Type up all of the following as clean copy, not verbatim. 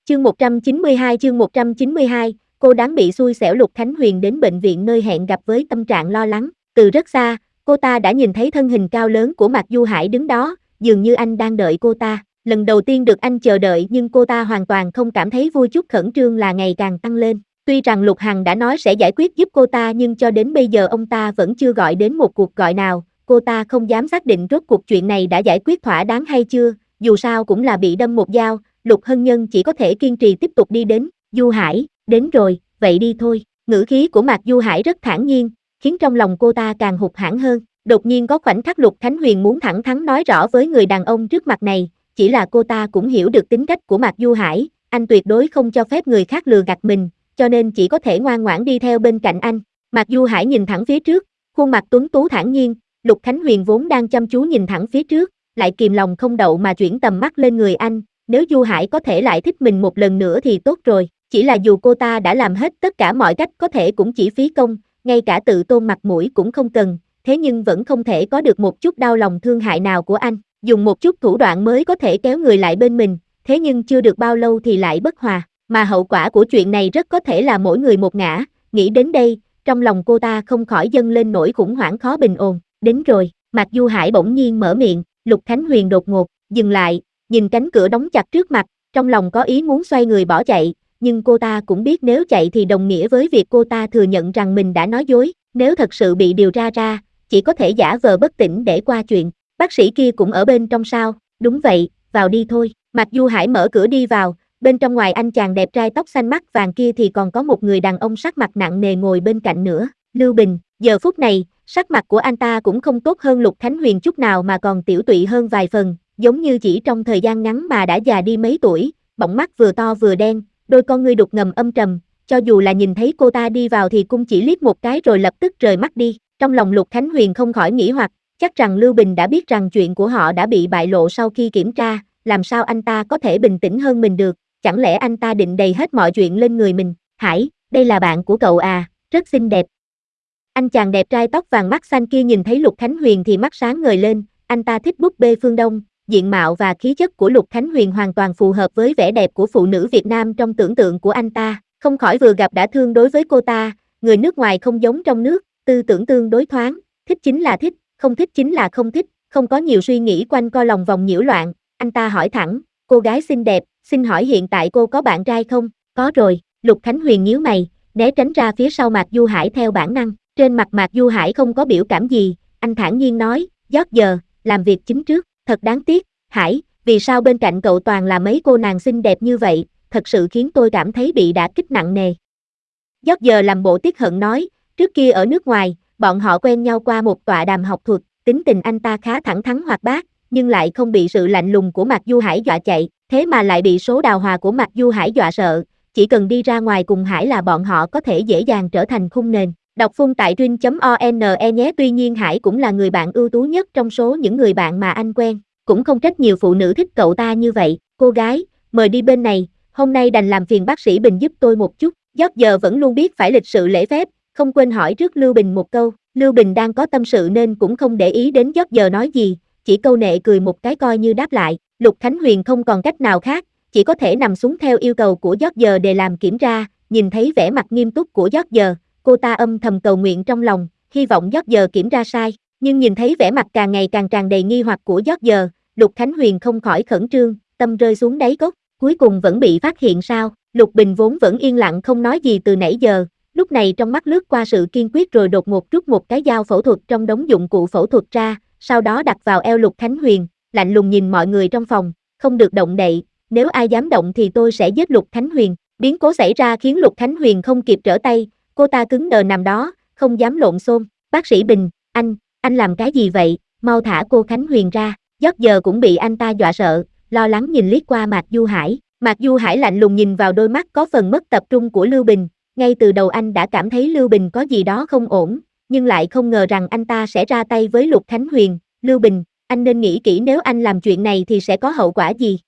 Chương 192, cô đáng bị xui xẻo. Lục Khánh Huyền đến bệnh viện nơi hẹn gặp với tâm trạng lo lắng. Từ rất xa, cô ta đã nhìn thấy thân hình cao lớn của Mạc Du Hải đứng đó, dường như anh đang đợi cô ta. Lần đầu tiên được anh chờ đợi nhưng cô ta hoàn toàn không cảm thấy vui, chút khẩn trương là ngày càng tăng lên. Tuy rằng Lục Hằng đã nói sẽ giải quyết giúp cô ta nhưng cho đến bây giờ ông ta vẫn chưa gọi đến một cuộc gọi nào. Cô ta không dám xác định rốt cuộc chuyện này đã giải quyết thỏa đáng hay chưa, dù sao cũng là bị đâm một dao. Lục Hân Nhân chỉ có thể kiên trì tiếp tục đi đến. Du Hải, đến rồi, vậy đi thôi. Ngữ khí của Mạc Du Hải rất thản nhiên, khiến trong lòng cô ta càng hụt hẫng hơn. Đột nhiên có khoảnh khắc Lục Khánh Huyền muốn thẳng thắn nói rõ với người đàn ông trước mặt này, chỉ là cô ta cũng hiểu được tính cách của Mạc Du Hải, anh tuyệt đối không cho phép người khác lừa gạt mình, cho nên chỉ có thể ngoan ngoãn đi theo bên cạnh anh. Mạc Du Hải nhìn thẳng phía trước, khuôn mặt tuấn tú thản nhiên. Lục Khánh Huyền vốn đang chăm chú nhìn thẳng phía trước, lại kìm lòng không đậu mà chuyển tầm mắt lên người anh. Nếu Du Hải có thể lại thích mình một lần nữa thì tốt rồi, chỉ là dù cô ta đã làm hết tất cả mọi cách có thể cũng chỉ phí công, ngay cả tự tôn mặt mũi cũng không cần, thế nhưng vẫn không thể có được một chút đau lòng thương hại nào của anh, dùng một chút thủ đoạn mới có thể kéo người lại bên mình, thế nhưng chưa được bao lâu thì lại bất hòa, mà hậu quả của chuyện này rất có thể là mỗi người một ngã. Nghĩ đến đây, trong lòng cô ta không khỏi dâng lên nỗi khủng hoảng khó bình ổn. Đến rồi, Mạc Du Hải bỗng nhiên mở miệng. Lục Khánh Huyền đột ngột dừng lại, nhìn cánh cửa đóng chặt trước mặt, trong lòng có ý muốn xoay người bỏ chạy, nhưng cô ta cũng biết nếu chạy thì đồng nghĩa với việc cô ta thừa nhận rằng mình đã nói dối, nếu thật sự bị điều tra ra, chỉ có thể giả vờ bất tỉnh để qua chuyện. Bác sĩ kia cũng ở bên trong sao? Đúng vậy, vào đi thôi. Mạc Du Hải mở cửa đi vào, bên trong ngoài anh chàng đẹp trai tóc xanh mắt vàng kia thì còn có một người đàn ông sắc mặt nặng nề ngồi bên cạnh nữa, Lưu Bình. Giờ phút này, sắc mặt của anh ta cũng không tốt hơn Lục Khánh Huyền chút nào mà còn tiểu tụy hơn vài phần, giống như chỉ trong thời gian ngắn mà đã già đi mấy tuổi, bọng mắt vừa to vừa đen, đôi con ngươi đục ngầm âm trầm, cho dù là nhìn thấy cô ta đi vào thì cũng chỉ liếc một cái rồi lập tức rời mắt đi. Trong lòng Lục Khánh Huyền không khỏi nghĩ hoặc, chắc rằng Lưu Bình đã biết rằng chuyện của họ đã bị bại lộ sau khi kiểm tra, làm sao anh ta có thể bình tĩnh hơn mình được, chẳng lẽ anh ta định đầy hết mọi chuyện lên người mình. Hải, đây là bạn của cậu à, rất xinh đẹp. Anh chàng đẹp trai tóc vàng mắt xanh kia nhìn thấy Lục Khánh Huyền thì mắt sáng ngời lên, anh ta thích búp bê phương Đông, diện mạo và khí chất của Lục Khánh Huyền hoàn toàn phù hợp với vẻ đẹp của phụ nữ Việt Nam trong tưởng tượng của anh ta, không khỏi vừa gặp đã thương đối với cô ta, người nước ngoài không giống trong nước, tư tưởng tương đối thoáng, thích chính là thích, không thích chính là không thích, không có nhiều suy nghĩ quanh co lòng vòng nhiễu loạn. Anh ta hỏi thẳng, cô gái xinh đẹp, xin hỏi hiện tại cô có bạn trai không? Có rồi. Lục Khánh Huyền nhíu mày, né tránh ra phía sau Mạc Du Hải theo bản năng. Trên mặt Mạc Du Hải không có biểu cảm gì, anh thản nhiên nói, Giót giờ, làm việc chính trước, thật đáng tiếc, Hải, vì sao bên cạnh cậu toàn là mấy cô nàng xinh đẹp như vậy, thật sự khiến tôi cảm thấy bị đả kích nặng nề. Giót giờ làm bộ tiếc hận nói, trước kia ở nước ngoài, bọn họ quen nhau qua một tọa đàm học thuật, tính tình anh ta khá thẳng thắn hoạt bát, nhưng lại không bị sự lạnh lùng của Mạc Du Hải dọa chạy, thế mà lại bị số đào hòa của Mạc Du Hải dọa sợ, chỉ cần đi ra ngoài cùng Hải là bọn họ có thể dễ dàng trở thành khung nền. Đọc phun tại rin.one nhé. Tuy nhiên Hải cũng là người bạn ưu tú nhất trong số những người bạn mà anh quen, cũng không trách nhiều phụ nữ thích cậu ta như vậy. Cô gái, mời đi bên này, hôm nay đành làm phiền bác sĩ Bình giúp tôi một chút. Giót giờ vẫn luôn biết phải lịch sự lễ phép, không quên hỏi trước Lưu Bình một câu. Lưu Bình đang có tâm sự nên cũng không để ý đến Giót giờ nói gì, chỉ câu nệ cười một cái coi như đáp lại. Lục Khánh Huyền không còn cách nào khác, chỉ có thể nằm xuống theo yêu cầu của Giót giờ để làm kiểm tra. Nhìn thấy vẻ mặt nghiêm túc của Giót giờ, cô ta âm thầm cầu nguyện trong lòng, hy vọng Giót giờ kiểm tra sai, nhưng nhìn thấy vẻ mặt càng ngày càng tràn đầy nghi hoặc của Giót giờ, Lục Khánh Huyền không khỏi khẩn trương, tâm rơi xuống đáy cốc, cuối cùng vẫn bị phát hiện sao? Lục Bình vốn vẫn yên lặng không nói gì từ nãy giờ, lúc này trong mắt lướt qua sự kiên quyết rồi đột ngột rút một cái dao phẫu thuật trong đống dụng cụ phẫu thuật ra, sau đó đặt vào eo Lục Khánh Huyền, lạnh lùng nhìn mọi người trong phòng, không được động đậy, nếu ai dám động thì tôi sẽ giết Lục Khánh Huyền. Biến cố xảy ra khiến Lục Khánh Huyền không kịp trở tay, cô ta cứng đờ nằm đó, không dám lộn xộn. Bác sĩ Bình, anh làm cái gì vậy, mau thả cô Khánh Huyền ra. Giót giờ cũng bị anh ta dọa sợ, lo lắng nhìn liếc qua Mạc Du Hải. Mạc Du Hải lạnh lùng nhìn vào đôi mắt có phần mất tập trung của Lưu Bình, ngay từ đầu anh đã cảm thấy Lưu Bình có gì đó không ổn, nhưng lại không ngờ rằng anh ta sẽ ra tay với Lục Khánh Huyền. Lưu Bình, anh nên nghĩ kỹ nếu anh làm chuyện này thì sẽ có hậu quả gì.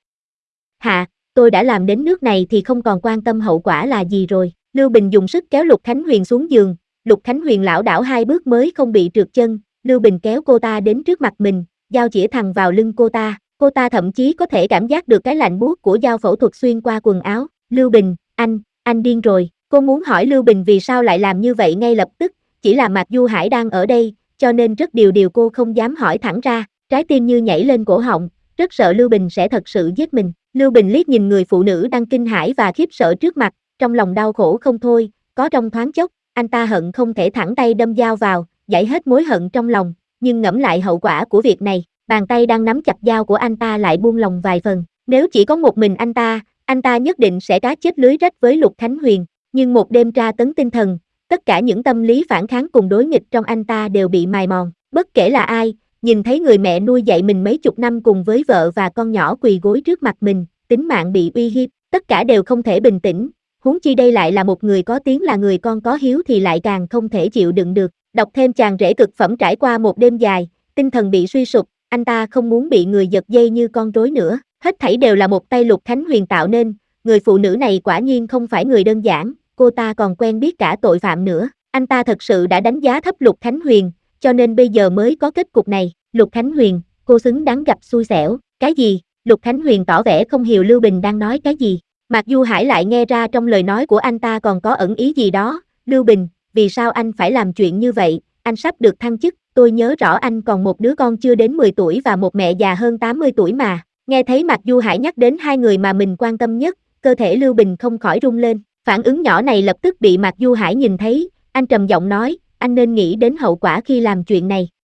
Hạ, tôi đã làm đến nước này thì không còn quan tâm hậu quả là gì rồi. Lưu Bình dùng sức kéo Lục Khánh Huyền xuống giường, Lục Khánh Huyền lảo đảo 2 bước mới không bị trượt chân, Lưu Bình kéo cô ta đến trước mặt mình, dao chĩa thẳng vào lưng cô ta, Cô ta thậm chí có thể cảm giác được cái lạnh buốt của dao phẫu thuật xuyên qua quần áo. Lưu Bình, anh điên rồi. Cô muốn hỏi Lưu Bình vì sao lại làm như vậy ngay lập tức, chỉ là Mạc Du Hải đang ở đây, cho nên rất điều cô không dám hỏi thẳng ra, trái tim như nhảy lên cổ họng, rất sợ Lưu Bình sẽ thật sự giết mình. Lưu Bình liếc nhìn người phụ nữ đang kinh hãi và khiếp sợ trước mặt, trong lòng đau khổ không thôi, có trong thoáng chốc, anh ta hận không thể thẳng tay đâm dao vào, giải hết mối hận trong lòng, nhưng ngẫm lại hậu quả của việc này, bàn tay đang nắm chặt dao của anh ta lại buông lỏng vài phần. Nếu chỉ có một mình anh ta nhất định sẽ cá chết lưới rách với Lục Khánh Huyền, nhưng một đêm tra tấn tinh thần, tất cả những tâm lý phản kháng cùng đối nghịch trong anh ta đều bị mài mòn. Bất kể là ai, nhìn thấy người mẹ nuôi dạy mình mấy chục năm cùng với vợ và con nhỏ quỳ gối trước mặt mình, tính mạng bị uy hiếp, tất cả đều không thể bình tĩnh. Huống chi đây lại là một người có tiếng là người con có hiếu thì lại càng không thể chịu đựng được. Đọc thêm chàng rể cực phẩm trải qua một đêm dài, tinh thần bị suy sụp, anh ta không muốn bị người giật dây như con rối nữa. Hết thảy đều là một tay Lục Khánh Huyền tạo nên, người phụ nữ này quả nhiên không phải người đơn giản, cô ta còn quen biết cả tội phạm nữa. Anh ta thật sự đã đánh giá thấp Lục Khánh Huyền, cho nên bây giờ mới có kết cục này. Lục Khánh Huyền, cô xứng đáng gặp xui xẻo. Cái gì? Lục Khánh Huyền tỏ vẻ không hiểu Lưu Bình đang nói cái gì. Mạc Du Hải lại nghe ra trong lời nói của anh ta còn có ẩn ý gì đó. Lưu Bình, vì sao anh phải làm chuyện như vậy? Anh sắp được thăng chức, tôi nhớ rõ anh còn một đứa con chưa đến 10 tuổi và một mẹ già hơn 80 tuổi mà. Nghe thấy Mạc Du Hải nhắc đến hai người mà mình quan tâm nhất, cơ thể Lưu Bình không khỏi rung lên. Phản ứng nhỏ này lập tức bị Mạc Du Hải nhìn thấy, anh trầm giọng nói, anh nên nghĩ đến hậu quả khi làm chuyện này.